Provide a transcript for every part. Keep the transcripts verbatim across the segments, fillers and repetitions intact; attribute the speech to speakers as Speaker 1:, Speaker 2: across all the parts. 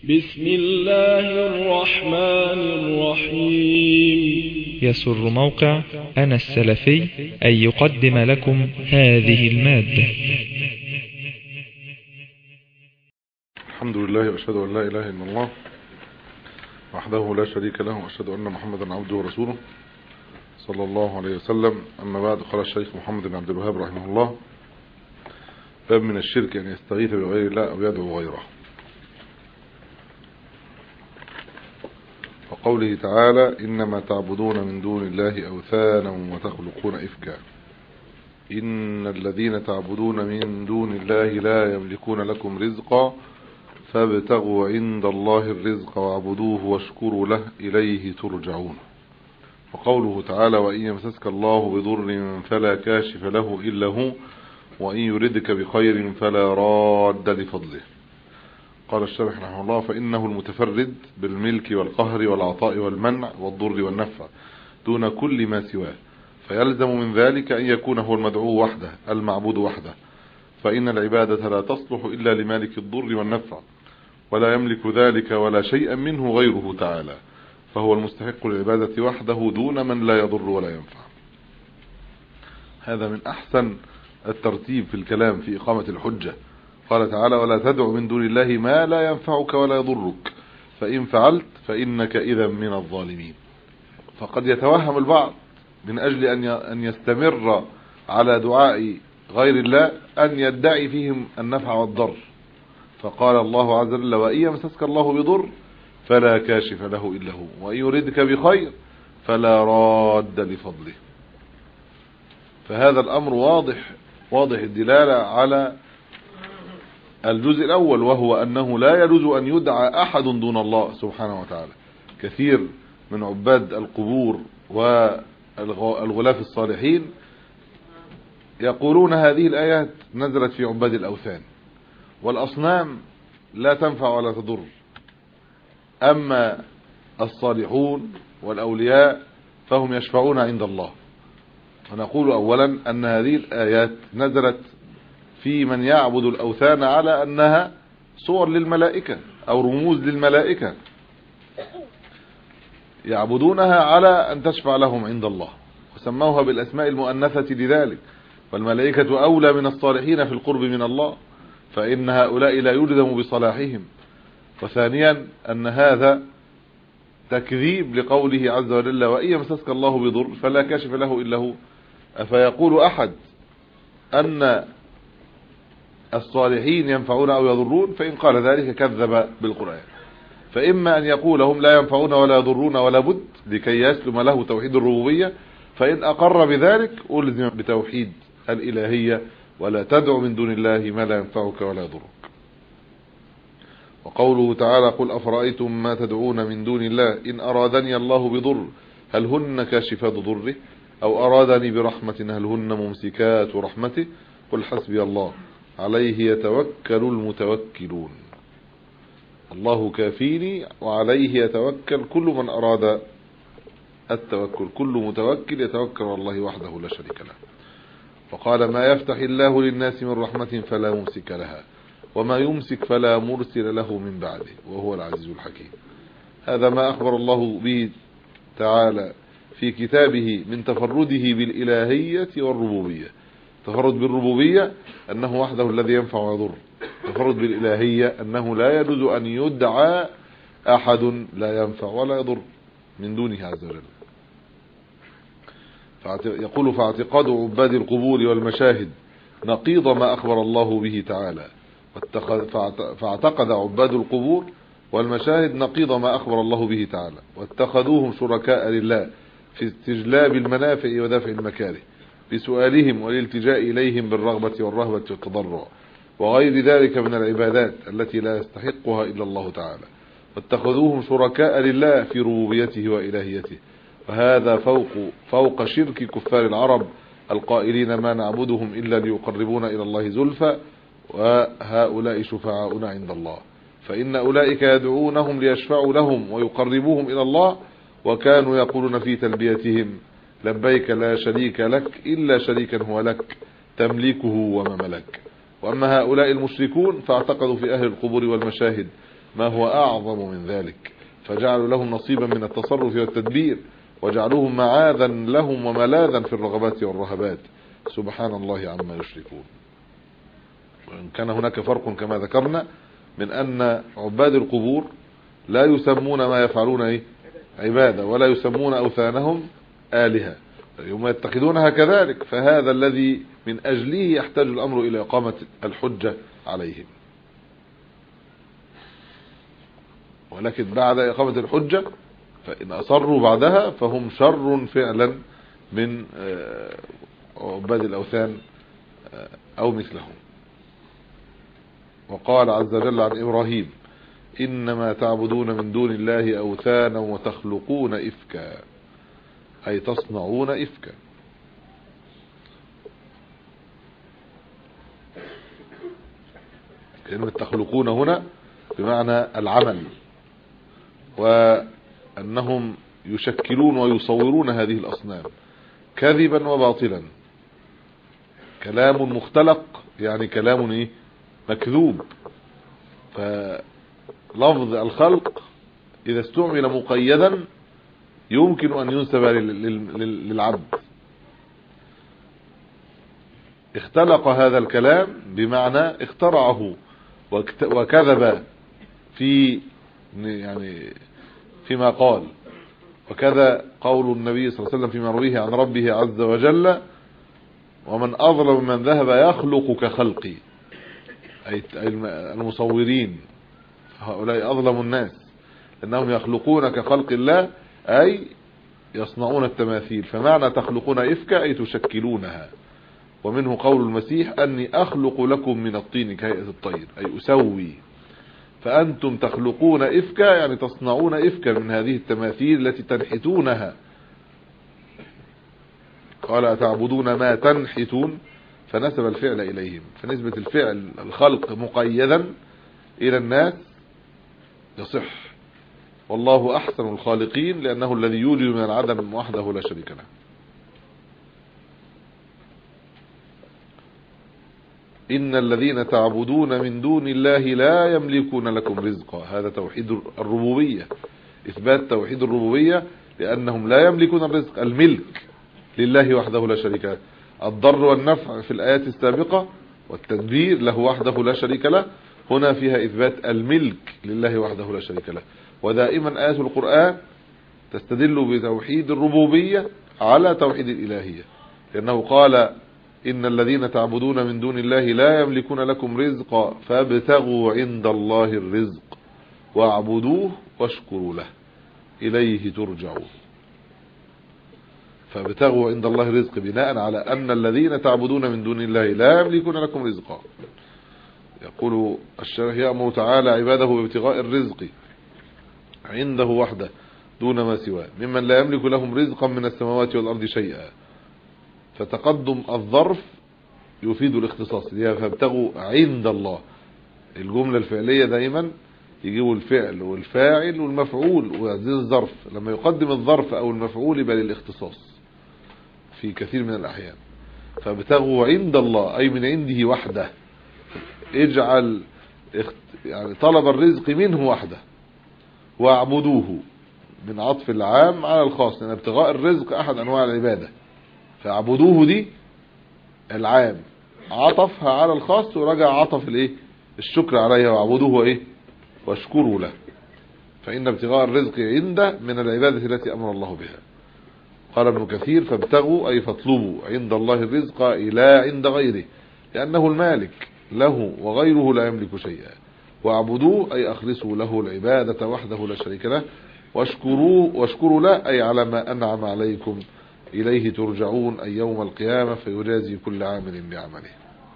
Speaker 1: بسم الله الرحمن الرحيم.
Speaker 2: يسر موقع أنا السلفي أن يقدم لكم هذه المادة.
Speaker 3: الحمد لله وأشهد أن لا إله إلا الله وحده لا شريك له، وأشهد أن محمدا عبده ورسوله صلى الله عليه وسلم. أما بعد، قال الشيخ محمد بن عبد الوهاب رحمه الله: باب من الشرك أن يستغيث بغير الله أو يدعو غيره. وقوله تعالى: إنما تعبدون من دون الله أوثانا وتخلقون إفكا إن الذين تعبدون من دون الله لا يملكون لكم رزقا فابتغوا عند الله الرزق واعبدوه واشكروا له إليه ترجعون. وقوله تعالى: وإن يمسسك الله بضر فلا كاشف له إلا هو وإن يردك بخير فلا راد لفضله. قال الشارح رحمه الله: فإنه المتفرد بالملك والقهر والعطاء والمنع والضر والنفع دون كل ما سواه، فيلزم من ذلك أن يكون هو المدعو وحده المعبود وحده، فإن العبادة لا تصلح إلا لمالك الضر والنفع، ولا يملك ذلك ولا شيئا منه غيره تعالى، فهو المستحق للعبادة وحده دون من لا يضر ولا ينفع. هذا من أحسن الترتيب في الكلام في إقامة الحجة. قال تعالى: ولا تدع من دون الله ما لا ينفعك ولا يضرك فإن فعلت فإنك إذا من الظالمين. فقد يتوهم البعض من أجل أن يستمر على دعاء غير الله أن يدعي فيهم النفع والضر، فقال الله عز وجل: وإن يمسسك الله بضر فلا كاشف له إلا هو وإن يردك بخير فلا راد لفضله. فهذا الأمر واضح واضح الدلالة على الجزء الأول، وهو أنه لا يجوز أن يدعى أحد دون الله سبحانه وتعالى. كثير من عباد القبور والغلاف الصالحين يقولون هذه الآيات نزلت في عباد الأوثان، والأصنام لا تنفع ولا تضر، أما الصالحون والأولياء فهم يشفعون عند الله. ونقول أولا أن هذه الآيات نزلت في من يعبد الأوثان على أنها صور للملائكة أو رموز للملائكة، يعبدونها على أن تشفع لهم عند الله، وسموها بالأسماء المؤنثة لذلك. فالملائكة أولى من الصالحين في القرب من الله، فإن هؤلاء لا يلزم بصلاحهم. وثانيا أن هذا تكذيب لقوله عز وجل: وإن يمسسك الله بضر فلا كاشف له إلا هو. أفيقول أحد أن الصالحين ينفعون أو يضرون؟ فإن قال ذلك كذب بالقرآن. فإما أن يقول هم لا ينفعون ولا يضرون ولا بد لكي يسلم له توحيد الربوبية، فإن أقر بذلك ألزم بتوحيد الإلهية: ولا تدع من دون الله ما لا ينفعك ولا يضرك. وقوله تعالى: قل أفرأيتم ما تدعون من دون الله إن أرادني الله بضر هل هن كاشفات ضره أو أرادني برحمة هل هن ممسكات رحمته قل حسبي الله عليه يتوكل المتوكلون. الله كافيني وعليه يتوكل كل من أراد التوكل، كل متوكل يتوكل على الله وحده لا شريك له. وقال: ما يفتح الله للناس من رحمة فلا ممسك لها وما يمسك فلا مرسل له من بعده وهو العزيز الحكيم. هذا ما أخبر الله به تعالى في كتابه من تفرده بالإلهية والربوبية. تفرد بالربوبية أنه وحده الذي ينفع ويضر، تفرد بالإلهية أنه لا يجوز أن يدعى أحد لا ينفع ولا يضر من دونه عز وجل. يقول: فاعتقاد عباد القبور والمشاهد نقيض ما أخبر الله به تعالى. فاعتقد عباد القبور والمشاهد نقيض ما أخبر الله به تعالى، واتخذوهم شركاء لله في استجلاب المنافع ودفع المكاره بسؤالهم والالتجاء إليهم بالرغبة والرهبة والتضرع وغير ذلك من العبادات التي لا يستحقها إلا الله تعالى. واتخذوهم شركاء لله في ربوبيته وإلهيته، وهذا فوق فوق شرك كفار العرب القائلين: ما نعبدهم إلا ليقربونا إلى الله زلفى وهؤلاء شفعاؤنا عند الله. فإن أولئك يدعونهم ليشفعوا لهم ويقربوهم إلى الله، وكانوا يقولون في تلبيتهم: لبيك لا شريك لك إلا شريكا هو لك تملكه وما ملك. وأما هؤلاء المشركون فاعتقدوا في أهل القبور والمشاهد ما هو أعظم من ذلك، فجعلوا لهم نصيبا من التصرف والتدبير، وجعلوهم معاذا لهم وملاذا في الرغبات والرهبات. سبحان الله عما يشركون. وإن كان هناك فرق كما ذكرنا من أن عباد القبور لا يسمون ما يفعلون إيه؟ عبادة، ولا يسمون أوثانهم آلهة، يوم يتخذونها كذلك، فهذا الذي من أجله يحتاج الأمر إلى إقامة الحجة عليهم. ولكن بعد إقامة الحجة فإن أصروا بعدها فهم شر فعلا من عباد الأوثان أو مثلهم. وقال عز وجل عن إبراهيم: إنما تعبدون من دون الله أوثانا وتخلقون إفكا، أي تصنعون إفكا. كلمة تخلقون هنا بمعنى العمل، وأنهم يشكلون ويصورون هذه الأصنام كذبا وباطلا. كلام مختلق يعني كلام إيه؟ مكذوب. فلفظ الخلق إذا استعمل مقيدا يمكن أن ينسب للعبد. اختلق هذا الكلام بمعنى اخترعه وكذب في يعني فيما قال. وكذا قول النبي صلى الله عليه وسلم فيما رويه عن ربه عز وجل: ومن أظلم من ذهب يخلق كخلقي، أي المصورين، هؤلاء أظلم الناس لأنهم يخلقون كخلق الله، أي يصنعون التماثيل. فمعنى تخلقون إفكا أي تشكلونها. ومنه قول المسيح: أني أخلق لكم من الطين كهيئة الطير، أي أسوي. فأنتم تخلقون إفكا يعني تصنعون إفكا من هذه التماثيل التي تنحتونها. قال: أتعبدون ما تنحتون، فنسب الفعل إليهم. فنسبة الفعل الخلق مقيدا إلى الناس يصح. والله أحسن الخالقين لأنه الذي يوجد من العدم وحده لا شريك له. إن الذين تعبدون من دون الله لا يملكون لكم رزقا. هذا توحيد الربوبية، إثبات توحيد الربوبية، لأنهم لا يملكون الرزق. الملك لله وحده لا شريك له. الضر والنفع في الآيات السابقة والتدبير له وحده لا شريك له. هنا فيها إثبات الملك لله وحده لا شريك له. ودائما آيات القرآن تستدل بتوحيد الربوبية على توحيد الإلهية، لأنه قال: إن الذين تعبدون من دون الله لا يملكون لكم رزقا فابتغوا عند الله الرزق واعبدوه واشكروا له إليه ترجعون. فابتغوا عند الله الرزق بناء على أن الذين تعبدون من دون الله لا يملكون لكم رزقا. يقول الشارح: يأمر تعالى عباده بابتغاء الرزق عنده وحده دون ما سواه ممن لا يملك لهم رزقا من السماوات والأرض شيئا. فتقدم الظرف يفيد الاختصاص، فابتغوا عند الله. الجملة الفعلية دائما يجيبوا الفعل والفاعل والمفعول ويعزز الظرف. لما يقدم الظرف أو المفعول يبقى للاختصاص في كثير من الأحيان. فابتغوا عند الله أي من عنده وحده. اجعل يعني طلب الرزق منه وحده. واعبدوه من عطف العام على الخاص، لأن ابتغاء الرزق أحد أنواع العبادة. فاعبدوه دي العام عطفها على الخاص ورجع عطف الايه الشكر عليها. واعبدوه ايه واشكروا له. فإن ابتغاء الرزق عنده من العبادة التي أمر الله بها. قال ابن كثير: فابتغوا أي فاطلبوا عند الله الرزق إلى عند غيره، لأنه المالك له وغيره لا يملك شيئا. واعبدوه أي أخلصوا له العبادة وحده لا شريك له. واشكروه واشكروا له أي على ما أنعم عليكم إليه ترجعون أي يوم القيامة فيجازي كل عامل بعمله.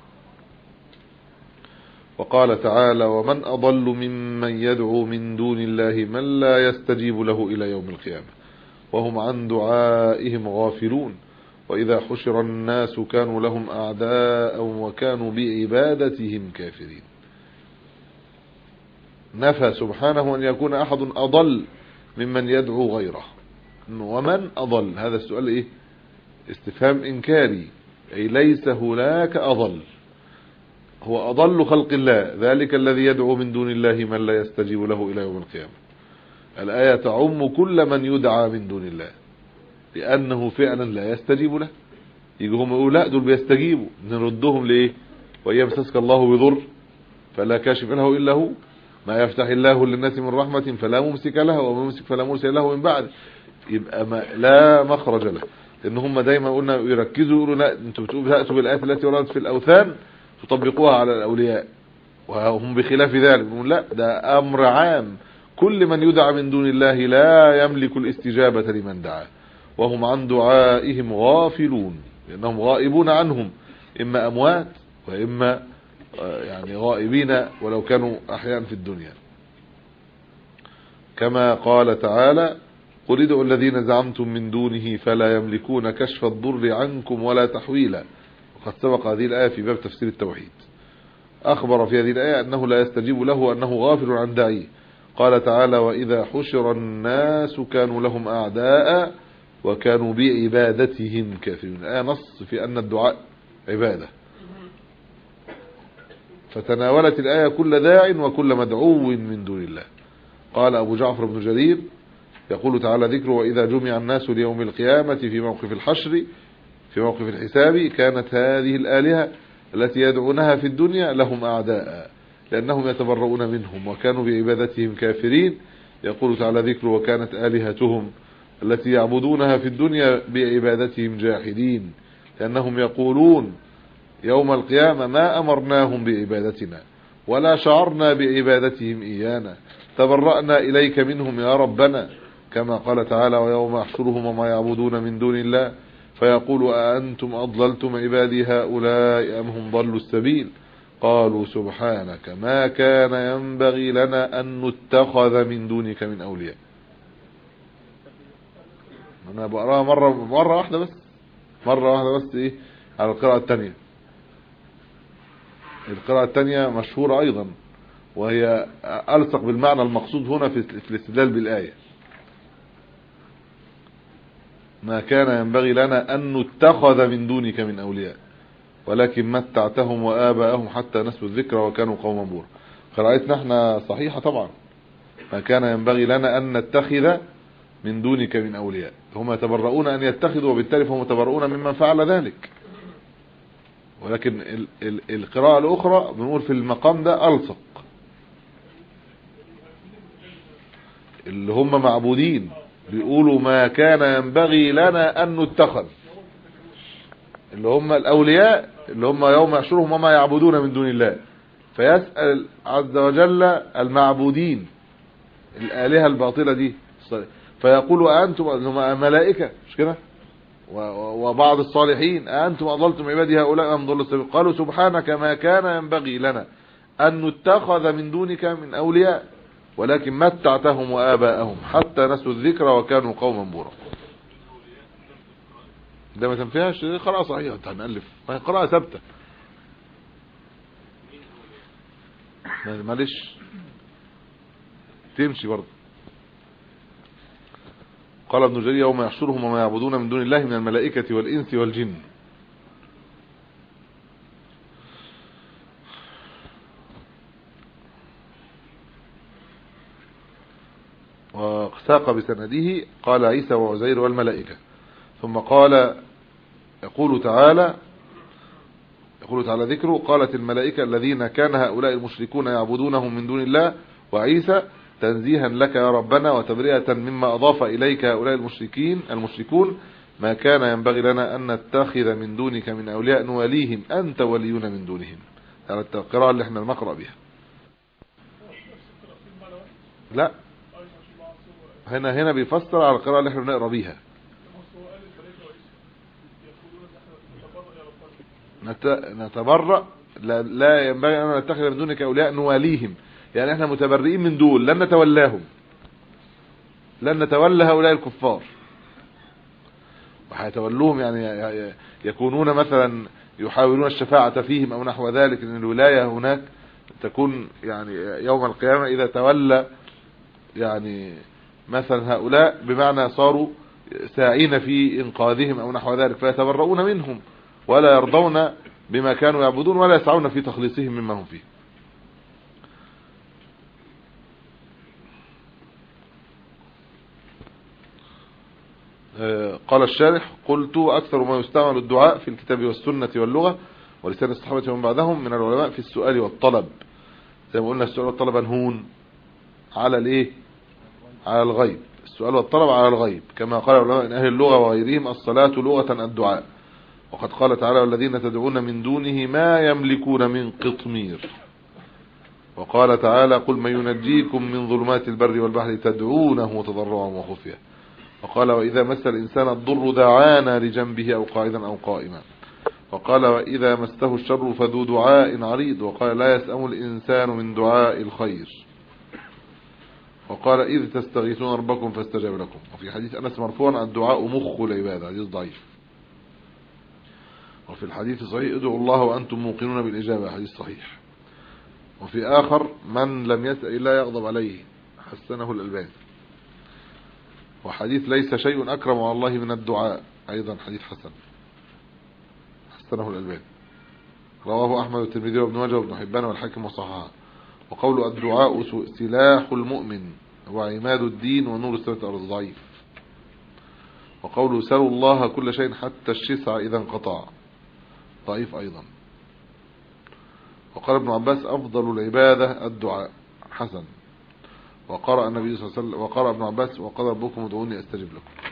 Speaker 3: وقال تعالى: ومن أضل ممن يدعو من دون الله من لا يستجيب له إلى يوم القيامة وهم عن دعائهم غافلون وإذا حشر الناس كانوا لهم أعداء وكانوا بعبادتهم كافرين. نفى سبحانه أن يكون أحد أضل ممن يدعو غيره. ومن أضل، هذا السؤال إيه؟ استفهام إنكاري، أي ليس هناك أضل. هو أضل خلق الله، ذلك الذي يدعو من دون الله من لا يستجيب له إلى يوم القيامة. الآية تعم كل من يدعى من دون الله لأنه فعلا لا يستجيب له. يجوا هم يقولوا لا دول بيستجيبوا، نردهم ليه؟ وإن يمسسك الله بضر فلا كاشف له إلا هو، ما يفتح الله للناس من رحمة فلا ممسك له وما يمسك فلا مرسل له من بعد. يبقى ما لا مخرج له، لأن هم دايما قلنا يركزوا يقولوا لا انتوا بتقولوا تأتوا بالآيات التي وردت في الأوثان تطبقوها على الأولياء، وهم بخلاف ذلك يقولون لا ده أمر عام، كل من يدعى من دون الله لا يملك الاستجابة لمن دعاه وهم عن دعائهم غافلون، لأنهم غائبون عنهم، إما أموات وإما يعني غائبين ولو كانوا أحياء في الدنيا. كما قال تعالى قل ادعوا الذين زعمتم من دونه فلا يملكون كشف الضر عنكم ولا تحويلا. وقد سبق هذه الآية في باب تفسير التوحيد، أخبر في هذه الآية أنه لا يستجيب له وأنه غافل عن داعيه. قال تعالى وإذا حشر الناس كانوا لهم أعداء وكانوا بعبادتهم كافرين. الآية نص في أن الدعاء عبادة، فتناولت الآية كل داع وكل مدعو من دون الله. قال أبو جعفر بن جرير يقول تعالى ذكره وإذا جمع الناس ليوم القيامة في موقف الحشر في موقف الحساب كانت هذه الآلهة التي يدعونها في الدنيا لهم أعداء لأنهم يتبرؤون منهم وكانوا بعبادتهم كافرين. يقول تعالى ذكره وكانت آلهتهم التي يعبدونها في الدنيا بعبادتهم جاحدين لأنهم يقولون يوم القيامة ما أمرناهم بعبادتنا ولا شعرنا بعبادتهم إيانا تبرأنا إليك منهم يا ربنا. كما قال تعالى ويوم يحشرهم وما يعبدون من دون الله فيقول أأنتم أضللتم عبادي هؤلاء أم هم ضلوا السبيل قالوا سبحانك ما كان ينبغي لنا أن نتخذ من دونك من أولياء. أنا بقراها مرة مرة واحدة بس مرة واحدة بس إيه على القراءة الثانية. القراءة الثانية مشهورة أيضا وهي ألصق بالمعنى المقصود هنا في الاستدلال بالآية. ما كان ينبغي لنا أن نتخذ من دونك من أولياء ولكن متعتهم وآباءهم حتى نسوا الذكر وكانوا قوما بورا. قراءتنا احنا صحيحة طبعا. ما كان ينبغي لنا أن نتخذ من دونك من أولياء، هم يتبرؤون أن يتخذوا وبالتالي فهم يتبرؤون ممن فعل ذلك. ولكن ال ال القراءة الأخرى بنقول في المقام ده ألصق، اللي هم معبودين بيقولوا ما كان ينبغي لنا أن نتخذ، اللي هم الأولياء اللي هم يوم يحشرهم وما يعبدون من دون الله، فيسأل عز وجل المعبودين الآلهة الباطلة دي فيقول أنتم هم ملائكة مش كده وبعض الصالحين أنتم أضللتم عبادي هؤلاء أم ضلوا السبيل قالوا سبحانك ما كان ينبغي لنا أن نتخذ من دونك من أولياء ولكن متعتهم وآباءهم حتى نسوا الذكر وكانوا قوما بورا. ده ما تنفعش قراءة صحيحة انت هنألف قراءة ثابتة معلش تمشي برضه. قال ابن جرير يوم يحشرهم وما يعبدون من دون الله من الملائكة والإنس والجن. وساق بسنده قال عيسى وعزير والملائكة. ثم قال يقول تعالى يقول تعالى ذكره قالت الملائكة الذين كان هؤلاء المشركون يعبدونهم من دون الله وعيسى تنزيها لك يا ربنا وتبرئة مما أضاف إليك هؤلاء المشركين المشركون ما كان ينبغي لنا أن نتخذ من دونك من أولياء نواليهم أنت ولينا من دونهم. على القراءة اللي احنا نقرأ بها. لا هنا هنا بيفسر على القراءة اللي احنا نقرأ بيها. نتبرأ لا, لا ينبغي أن نتخذ من دونك أولياء نواليهم، يعني احنا متبرئين من دول لن نتولاهم لن نتولى هؤلاء الكفار وحيتولوهم يعني يكونون مثلا يحاولون الشفاعة فيهم أو نحو ذلك. لأن الولاية هناك تكون يعني يوم القيامة إذا تولى يعني مثلا هؤلاء بمعنى صاروا ساعين في إنقاذهم أو نحو ذلك فيتبرؤون منهم ولا يرضون بما كانوا يعبدون ولا يسعون في تخليصهم مما هم فيه. قال الشارح: قلت أكثر ما يستعمل الدعاء في الكتاب والسنة واللغة ولسان الصحابة ومن بعدهم من العلماء في السؤال والطلب. زي ما قلنا السؤال والطلب منهون على الايه؟ على الغيب. السؤال والطلب على الغيب، كما قال العلماء من أهل اللغة وغيرهم: الصلاة لغة الدعاء. وقد قال تعالى: والذين تدعون من دونه ما يملكون من قطمير. وقال تعالى: قل من ينجيكم من ظلمات البر والبحر تدعونه تضرعا وخفيا. وقال: وإذا مس الإنسان الضر دعانا لجنبه أو قاعدا أو قائما. وقال: وإذا مسته الشر فذو دعاء عريض. وقال: لا يسأم الإنسان من دعاء الخير. وقال: إذ تستغيثون ربكم فاستجاب لكم. وفي حديث أنس مرفوعا: الدعاء مخ العبادة، حديث ضعيف. وفي الحديث الصحيح: ادعوا الله وأنتم موقنون بالإجابة، حديث صحيح. وفي آخر: من لم يسأل الله يغضب عليه، حسنه الألباني. وحديث: ليس شيء أكرم على الله من الدعاء، أيضا حديث حسن، حسنه الألباني. رواه أحمد والترمذي وابن ماجه وابن حبان والحاكم وصححه. وقول: الدعاء سلاح المؤمن وعماد الدين ونور السماوات والأرض، ضعيف. وقوله: سلوا الله كل شيء حتى الشسع إذا انقطع، ضعيف أيضا. وقال ابن عباس: أفضل العبادة الدعاء، حسن. وقرأ النبي صلى الله عليه وسلم وقرأ ابن عباس: وقال ربكم ادعوني أستجب لكم.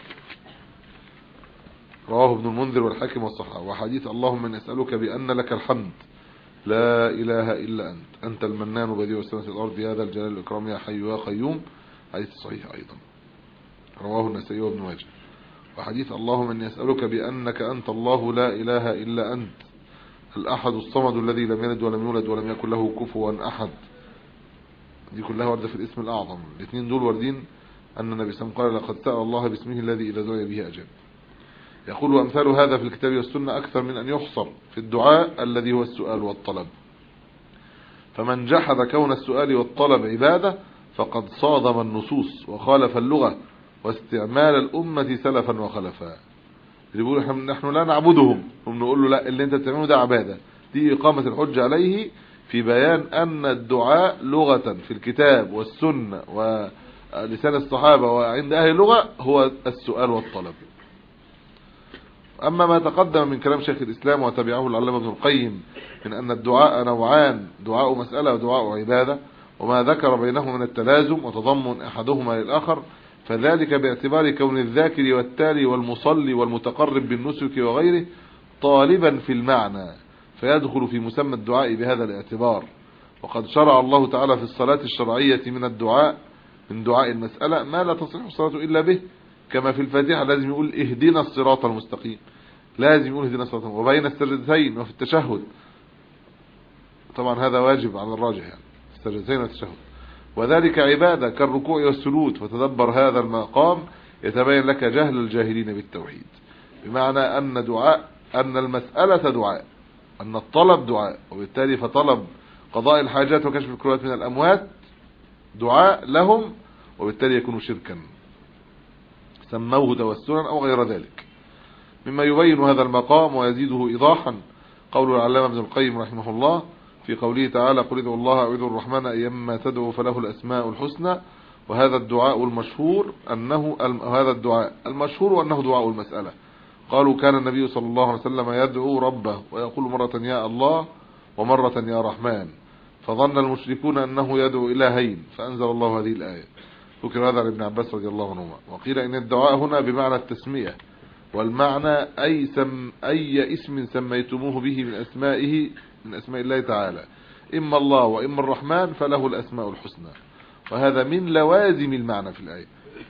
Speaker 3: رواه ابن المنذر والحاكم والصحابة. وحديث: اللهم من أسألك بأن لك الحمد لا إله إلا أنت أنت المنان بديع السماوات والأرض يا ذا الجلال والإكرام يا حي يا قيوم، حديث صحيح أيضا، رواه النسائي وابن ماجه. وحديث: اللهم إني أسألك بأنك أنت الله لا إله إلا أنت الأحد الصمد الذي لم يلد ولم يولد ولم يكن له كفوا أحد. دي كلها وردة في الاسم الأعظم. الاثنين دول واردين أن النبي صلى الله عليه وسلم قال: لقد سأل الله باسمه الذي إذا دعي به أجاب. يقول: وأمثال هذا في الكتاب والسنة أكثر من أن يحصر في الدعاء الذي هو السؤال والطلب. فمن جحد كون السؤال والطلب عبادة فقد صادم النصوص وخالف اللغة واستعمال الأمة سلفا وخلفا. اللي بيقول نحن لا نعبدهم، هم نقول له: لا، اللي انت بتعمله ده عبادة. دي إقامة الحجة عليه في بيان أن الدعاء لغة في الكتاب والسنة ولسان الصحابة وعند أهل اللغة هو السؤال والطلب. أما ما تقدم من كلام شيخ الإسلام وتبعه العلامة ابن القيم من أن الدعاء نوعان: دعاء مسألة ودعاء عبادة، وما ذكر بينهما من التلازم وتضمن أحدهما للآخر، فذلك باعتبار كون الذاكر والتالي والمصلي والمتقرب بالنسك وغيره طالبا في المعنى، فيدخل في مسمى الدعاء بهذا الاعتبار. وقد شرع الله تعالى في الصلاة الشرعية من الدعاء من دعاء المسألة ما لا تصح الصلاة إلا به، كما في الفاتحة لازم يقول: اهدنا الصراط المستقيم، لازم يقول اهدنا الصراط المستقيم. وبين السجدتين وفي التشهد، طبعا هذا واجب على الراجح، يعني السجدتين والتشهد، وذلك عبادة كالركوع والسجود. فتدبر هذا المقام يتبين لك جهل الجاهلين بالتوحيد، بمعنى أن دعاء أن المسألة دعاء، أن الطلب دعاء، وبالتالي فطلب قضاء الحاجات وكشف الكروبات من الأموات دعاء لهم، وبالتالي يكون شركا سموه توسلا أو غير ذلك. مما يبين هذا المقام ويزيده إيضاحا قول العلامة ابن القيم رحمه الله في قوله تعالى: قل ادعوا الله أو ادعوا الرحمن أيما تدعوا فله الأسماء الحسنى. وهذا الدعاء المشهور أنه هذا الدعاء المشهور أنه دعاء المسألة. قالوا: كان النبي صلى الله عليه وسلم يدعو ربه ويقول مرة يا الله ومرة يا رحمن، فظن المشركون أنه يدعو إلهين، فأنزل الله هذه الآية. ذكر هذا لابن عباس رضي الله عنهما. وقيل إن الدعاء هنا بمعنى التسمية، والمعنى أي, سم أي اسم سميتموه به من أسمائه من أسماء الله تعالى، إما الله وإما الرحمن فله الأسماء الحسنى. وهذا من لوازم المعنى في الآية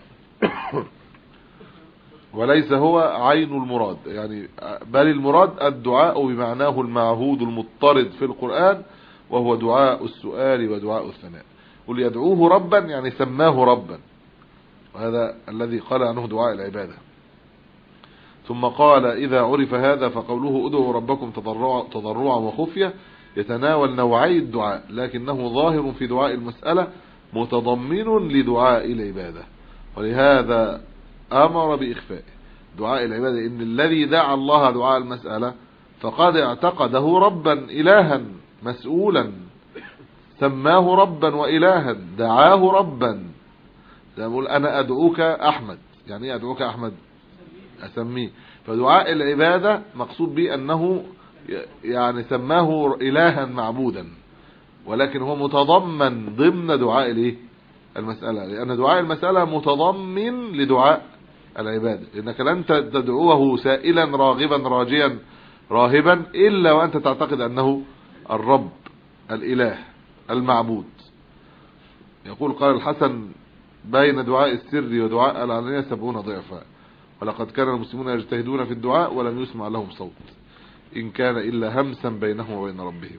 Speaker 3: وليس هو عين المراد، يعني بل المراد الدعاء بمعناه المعهود المضطرد في القرآن، وهو دعاء السؤال ودعاء الثناء. قل يدعوه ربا يعني سماه ربا، وهذا الذي قال عنه دعاء العبادة. ثم قال: إذا عرف هذا فقوله ادعوا ربكم تضرعا وخفية يتناول نوعي الدعاء، لكنه ظاهر في دعاء المسألة متضمن لدعاء العبادة، ولهذا أمر بإخفائه. دعاء العبادة إن الذي دعا الله دعاء المسألة فقد اعتقده ربا إلها مسؤولا، سماه ربا وإلها، دعاه ربا. يقول أنا أدعوك أحمد، يعني ايه أدعوك أحمد؟ أسميه. فدعاء العبادة مقصود به أنه يعني سماه إلها معبودا، ولكن هو متضمن ضمن دعاء الايه المسألة، لأن دعاء المسألة متضمن لدعاء العبادة، لأنك لن تدعوه سائلا راغبا راجيا راهبا إلا وأنت تعتقد أنه الرب الإله المعبود. يقول قال الحسن بين دعاء السر ودعاء العلانية سبعون ضعفا، ولقد كان المسلمون يجتهدون في الدعاء ولم يسمع لهم صوت إن كان إلا همسا بينهم وبين ربهم،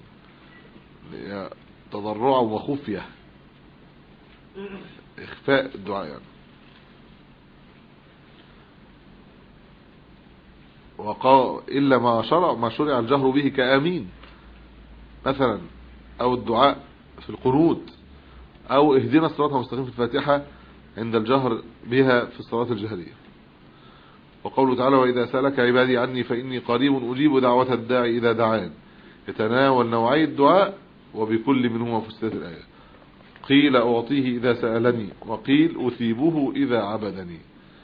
Speaker 3: تضرعا وخفية، إخفاء الدعاء يعني. وقال إلا ما شرع ما شرع الجهر به كآمين مثلا، أو الدعاء في القنوت، أو اهدنا الصراط المستقيم في الفاتحة عند الجهر بها في الصلاة الجهرية. وقوله تعالى وإذا سألك عبادي عني فإني قريب أجيب دعوة الداعي إذا دعان، يتناول نوعي الدعاء وبكل منهما فسرت الآية. قيل أعطيه إذا سألني، وقيل أثيبه إذا عبدني.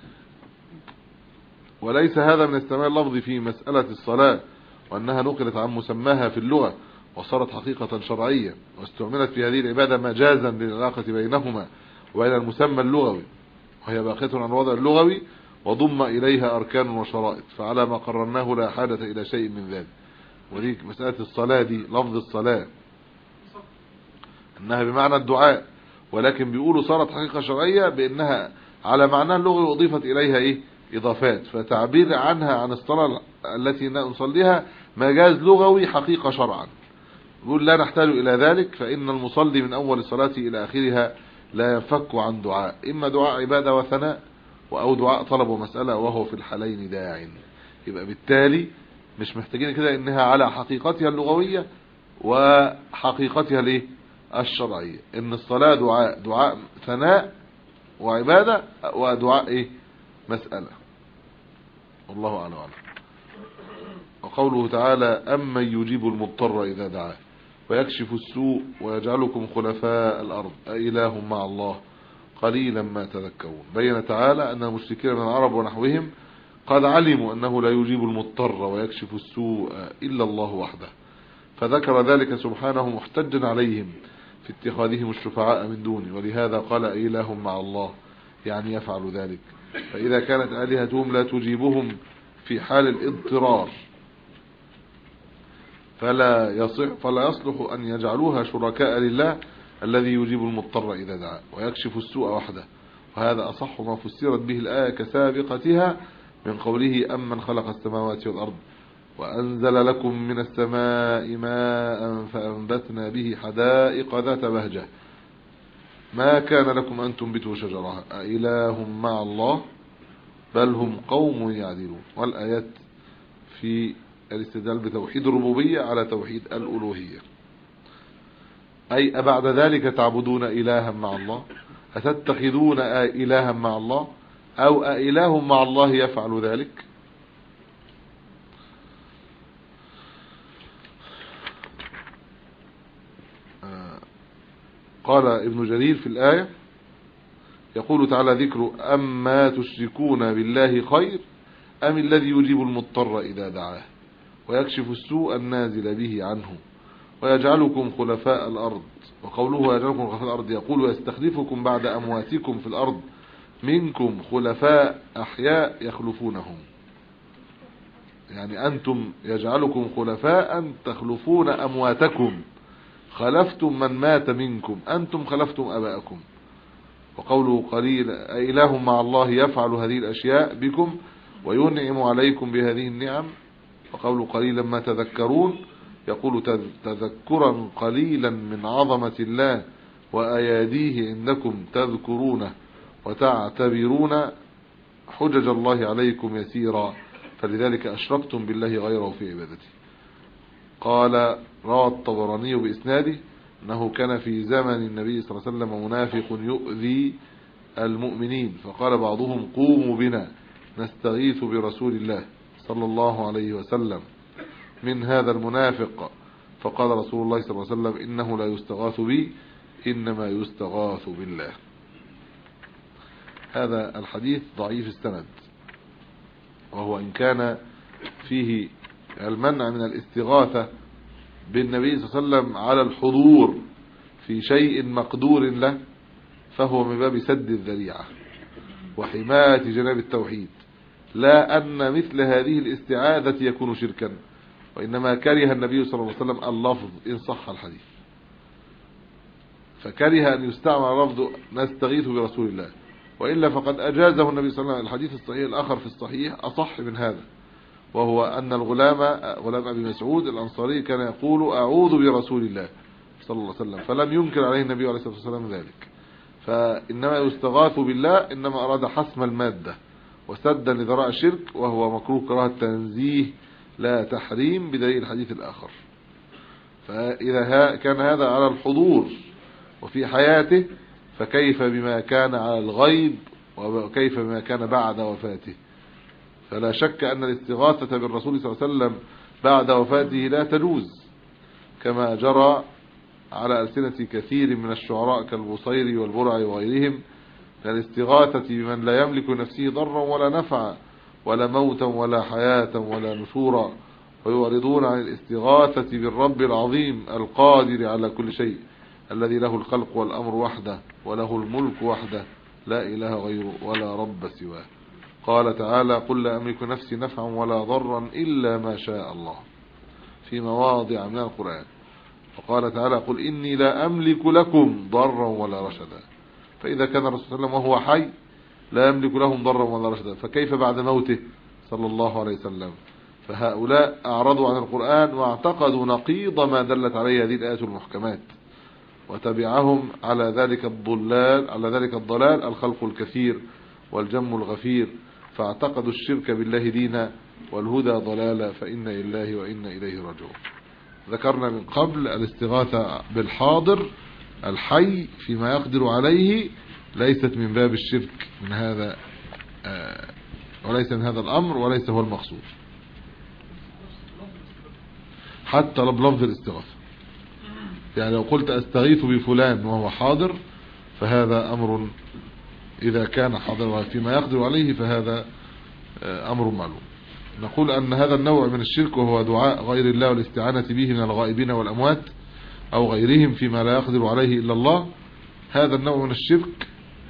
Speaker 3: وليس هذا من استعمال اللفظ في مسألة الصلاة، وأنها نقلت عن مسماها في اللغة وصارت حقيقة شرعية، واستعملت في هذه العبادة مجازا للعلاقة بينهما وبين المسمى اللغوي، وهي باقية عن الوضع اللغوي وضم إليها أركان وشرائط، فعلى ما قررناه لا حاجة إلى شيء من ذلك. ودي مسألة الصلاة دي لفظ الصلاة انها بمعنى الدعاء، ولكن بيقولوا صارت حقيقة شرعية بانها على معناها اللغوي واضيفت اليها ايه اضافات، فتعبير عنها عن الصلاة التي نصليها مجاز لغوي حقيقة شرعا. يقول لا نحتاج الى ذلك، فان المصلي من اول الصلاة الى اخرها لا ينفك عن دعاء، اما دعاء عبادة وثناء او دعاء طلب ومسألة، وهو في الحالين داع. يبقى بالتالي مش محتاجين كده انها على حقيقتها اللغوية وحقيقتها الايه الشرعية، ان الصلاة دعاء دعاء ثناء وعبادة، ودعاء ايه مسألة. والله اعلم. وقوله تعالى أمن يجيب المضطر إذا دعاه ويكشف السوء ويجعلكم خلفاء الأرض أإله مع الله قليلا ما تذكرون. بين تعالى أن المشركين من العرب ونحوهم قد علموا أنه لا يجيب المضطر ويكشف السوء إلا الله وحده، فذكر ذلك سبحانه محتجا عليهم في اتخاذهم الشفعاء من دونه، ولهذا قال إله مع الله يعني يفعل ذلك. فإذا كانت آلهتهم لا تجيبهم في حال الاضطرار فلا يصح فلا يصلح أن يجعلوها شركاء لله الذي يجيب المضطر إذا دعا ويكشف السوء وحده. وهذا أصح ما فسرت به الآية كسابقتها من قوله أمن خلق السماوات والأرض وأنزل لكم من السماء ماء فأنبتنا به حدائق ذات بهجة ما كان لكم أن تنبتوا شجرها أإله مع الله بل هم قوم يعدلون. والآيات في الاستدلال بتوحيد الربوبية على توحيد الألوهية، أي أبعد ذلك تعبدون إلها مع الله، أتتخذون إلها مع الله، أو أإله مع الله يفعل ذلك. قال ابن جرير في الآية يقول تعالى ذكر أما تشركون بالله خير أم الذي يجيب المضطر إذا دعاه ويكشف السوء النازل به عنه ويجعلكم خلفاء الأرض. وقوله يجعلكم خلفاء الأرض يقول يستخلفكم بعد أمواتكم في الأرض منكم خلفاء أحياء يخلفونهم، يعني أنتم يجعلكم خلفاء تخلفون أمواتكم، خلفتم من مات منكم، أنتم خلفتم أباءكم. وقوله قليل أإله مع الله يفعل هذه الأشياء بكم وينعم عليكم بهذه النعم. وقوله قليلا ما تذكرون يقول تذكرا قليلا من عظمة الله وأياديه عندكم تذكرونه وتعتبرون حجج الله عليكم يسيرا فلذلك أشركتم بالله غيره في عبادته. قال روى الطبراني بإسناده أنه كان في زمن النبي صلى الله عليه وسلم منافق يؤذي المؤمنين، فقال بعضهم قوموا بنا نستغيث برسول الله صلى الله عليه وسلم، من هذا المنافق. فقال رسول الله صلى الله عليه وسلم إنه لا يستغاث بي إنما يستغاث بالله. هذا الحديث ضعيف السند، وهو إن كان فيه المنع من الاستغاثة بالنبي صلى الله عليه وسلم على الحضور في شيء مقدور له، فهو من باب سد الذريعة وحماية جناب التوحيد، لا أن مثل هذه الاستعاذة يكون شركا، وإنما كره النبي صلى الله عليه وسلم اللفظ إن صح الحديث، فكره أن يستعمل لفظ نستغيث برسول الله، وإلا فقد أجازه النبي صلى الله عليه وسلم. الحديث الصحيح الآخر في الصحيح أصح من هذا، وهو أن الغلام غلام أبي مسعود الأنصاري كان يقول أعوذ برسول الله صلى الله عليه وسلم، فلم ينكر عليه النبي عليه الصلاة والسلام ذلك. فإنما يستغاث بالله إنما أراد حسم المادة وسدا لذراع الشرك، وهو مكروه كراهة تنزيه لا تحريم بدليل الحديث الآخر. فإذا كان هذا على الحضور وفي حياته، فكيف بما كان على الغيب وكيف بما كان بعد وفاته؟ فلا شك أن الاستغاثة بالرسول صلى الله عليه وسلم بعد وفاته لا تجوز، كما جرى على ألسنة كثير من الشعراء كالبصيري والبرعي وغيرهم، الاستغاثة بمن لا يملك نفسه ضرا ولا نفعا ولا موتا ولا حياة ولا نشورا، ويعرضون عن الاستغاثة بالرب العظيم القادر على كل شيء الذي له الخلق والأمر وحده وله الملك وحده لا إله غيره ولا رب سواه. قال تعالى قل لا أملك نفسي نفعا ولا ضرا إلا ما شاء الله في مواضع من القرآن. وقال تعالى قل إني لا أملك لكم ضرا ولا رشدا. فإذا كان الرسول صلى الله عليه وسلم وهو حي لا يملك لهم ضرا ولا رشدا، فكيف بعد موته صلى الله عليه وسلم؟ فهؤلاء أعرضوا عن القرآن واعتقدوا نقيض ما دلت عليه هذه الآيات المحكمات، وتبعهم على ذلك الضلال على ذلك الضلال الخلق الكثير والجم الغفير، فاعتقدوا الشرك بالله دينا والهدى ضلالا، فإنا لله وإنا إليه راجعون. ذكرنا من قبل الاستغاثة بالحاضر الحي فيما يقدر عليه ليست من باب الشرك من هذا آه وليس من هذا الأمر وليس هو المقصود، حتى بلفظ الاستغاثة. يعني لو قلت أستغيث بفلان وهو حاضر فهذا أمر إذا كان حاضر فيما يقدر عليه فهذا أمر معلوم. نقول أن هذا النوع من الشرك وهو دعاء غير الله والاستعانة به من الغائبين والأموات أو غيرهم فيما لا يقدر عليه إلا الله، هذا النوع من الشرك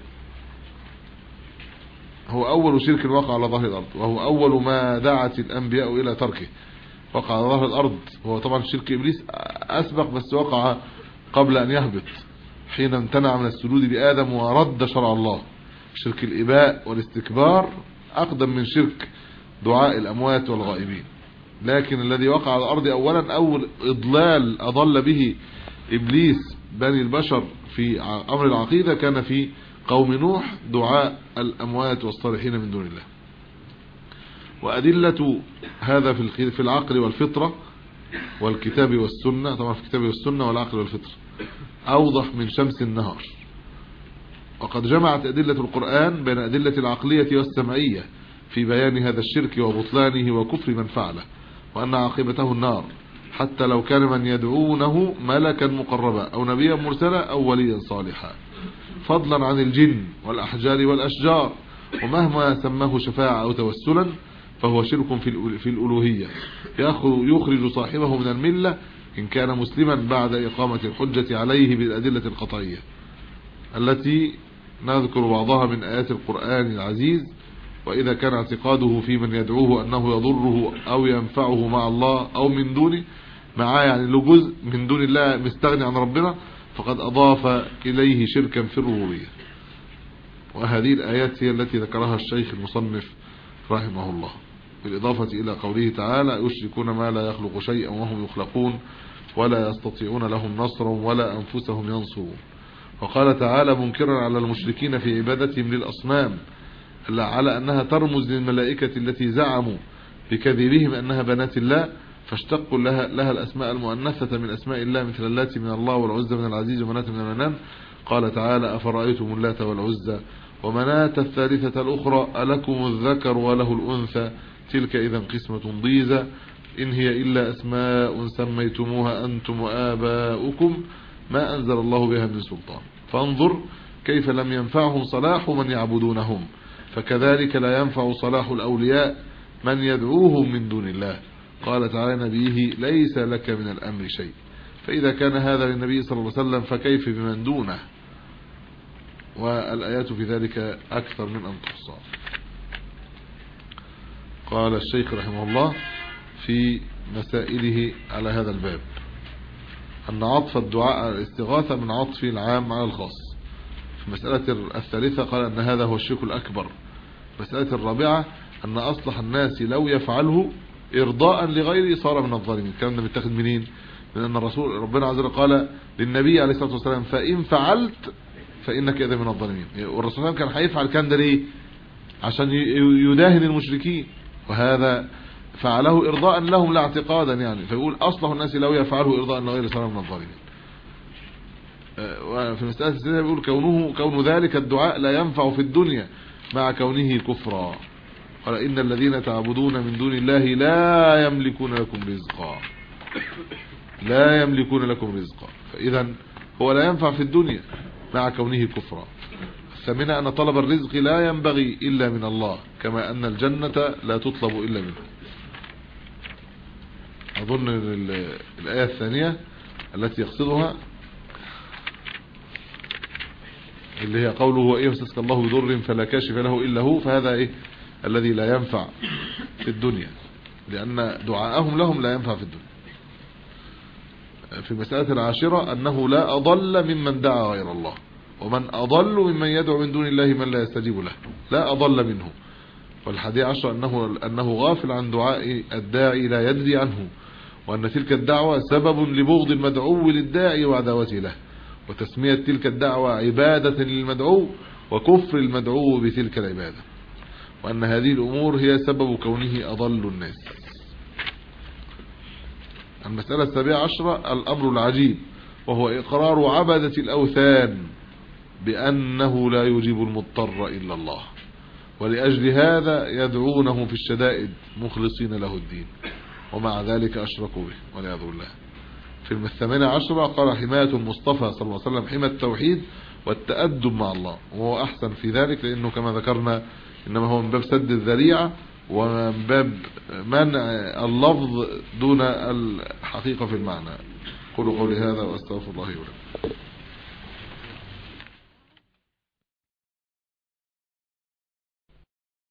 Speaker 3: هو أول شرك وقع على ظهر الأرض، وهو أول ما دعت الأنبياء إلى تركه، وقع على ظهر الأرض. هو طبعا شرك إبليس أسبق، بس وقع قبل أن يهبط حين امتنع من السجود لآدم ورد شرع الله. شرك الإباء والاستكبار أقدم من شرك دعاء الأموات والغائبين، لكن الذي وقع على الأرض أولا أول إضلال أضل به إبليس بني البشر في أمر العقيدة كان في قوم نوح دعاء الأموات والصالحين من دون الله. وأدلة هذا في العقل والفطرة والكتاب والسنة، طبعا في الكتاب والسنة والعقل والفطرة أوضح من شمس النهار. وقد جمعت أدلة القرآن بين أدلة العقلية والسمعية في بيان هذا الشرك وبطلانه وكفر من فعله، وأن عاقبته النار، حتى لو كان من يدعونه ملكا مقربا أو نبيا مرسلا أو وليا صالحا، فضلا عن الجن والأحجار والأشجار، ومهما سماه شفاعة أو توسلا فهو شرك في الألوهية يخرج صاحبه من الملة إن كان مسلما بعد إقامة الحجة عليه بالأدلة القطعية التي نذكر بعضها من آيات القرآن العزيز. وإذا كان اعتقاده في من يدعوه أنه يضره أو ينفعه مع الله أو من دونه معاه، يعني له جزء من دون الله مستغني عن ربنا، فقد أضاف إليه شركا في الربوبية. وهذه الآيات هي التي ذكرها الشيخ المصنف رحمه الله، بالإضافة إلى قوله تعالى يشركون ما لا يخلق شيئا وهم يخلقون ولا يستطيعون لهم نصرا ولا أنفسهم ينصرون. وقال تعالى منكرا على المشركين في عبادتهم للأصنام على أنها ترمز للملائكة التي زعموا بكذبهم أنها بنات الله، فاشتقوا لها, لها الأسماء المؤنثة من أسماء الله مثل اللات من الله والعزى من العزيز ومناة من المنان. قال تعالى أفرأيتم اللات والعزى ومناة الثالثة الأخرى ألكم الذكر وله الأنثى تلك إذا قسمة ضيزى إن هي إلا أسماء سميتموها أنتم وآباؤكم ما أنزل الله بها من سلطان فانظر كيف لم ينفعهم صلاح من يعبدونهم فكذلك لا ينفع صلاح الأولياء من يدعوهم من دون الله. قال تعالى نبيه ليس لك من الأمر شيء. فإذا كان هذا للنبي صلى الله عليه وسلم فكيف بمن دونه؟ والآيات في ذلك أكثر من أن تحصى. قال الشيخ رحمه الله في مسائله على هذا الباب أن عطف الدعاء الاستغاثة من عطف العام على الخاص. في المسألة الثالثة قال أن هذا هو الشرك الأكبر. المسألة الرابعة أن أصلح الناس لو يفعله إرضاء لغيره صار من الظالمين. الكلام ده متاخد منين؟ من أن الرسول ربنا عز وجل قال للنبي عليه الصلاة والسلام فإن فعلت فإنك إذا من الظالمين. والرسول كان هيفعل كان ده ليه؟ عشان يداهن المشركين، وهذا فعله إرضاء لهم لا اعتقادا يعني. فيقول أصلح الناس لو يفعله إرضاء لغيره صار من الظالمين. وفي المسألة الثالثة بيقول كونه كون ذلك الدعاء لا ينفع في الدنيا مع كونه كفرا. قال إن الذين تعبدون من دون الله لا يملكون لكم رزقا لا يملكون لكم رزقا. فإذا هو لا ينفع في الدنيا مع كونه كفرا. الثامنة أن طلب الرزق لا ينبغي إلا من الله كما أن الجنة لا تطلب إلا منه. أظن الآية الثانية التي يقصدها اللي هي قوله وإن يمسسك الله بضر فلا كاشف له إلا هو، فهذا إيه الذي لا ينفع في الدنيا لأن دعاءهم لهم لا ينفع في الدنيا. في المسألة العاشرة أنه لا أضل ممن دعا غير الله، ومن أضل ممن يدعو من دون الله من لا يستجيب له، لا أضل منه. والحادي عشر أنه, أنه غافل عن دعاء الداعي لا يدري عنه، وأن تلك الدعوة سبب لبغض المدعو للداعي وعداوته له، وتسمية تلك الدعوة عبادة للمدعو وكفر المدعو بتلك العبادة، وأن هذه الأمور هي سبب كونه أضل الناس. المسألة السابعة عشرة الأمر العجيب، وهو إقرار عبدة الأوثان بأنه لا يجيب المضطر إلا الله، ولأجل هذا يدعونه في الشدائد مخلصين له الدين، ومع ذلك أشركوا به والعياذ بالله. في الثامنة عشرة قال حماية المصطفى صلى الله عليه وسلم حماية التوحيد والتأدب مع الله، وهو أحسن في ذلك لأنه كما ذكرنا إنما هو من باب سد الذريعة ومن باب منع اللفظ دون الحقيقة في المعنى. قولوا قولي هذا وأستغفر الله لي ولكم.